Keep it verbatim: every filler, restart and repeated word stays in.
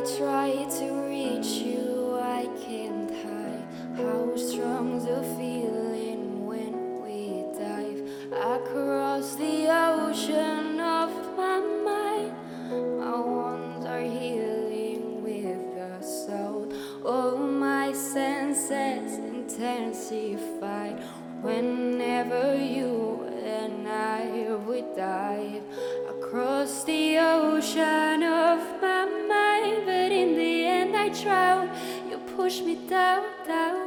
try to reach you, I can't hide how strong the feeling when we dive across the ocean of my mind. My wounds are healing with the soul. All my senses intensified whenever you and I would dive across the ocean of my mind. But in the end I drown. You push me down, down.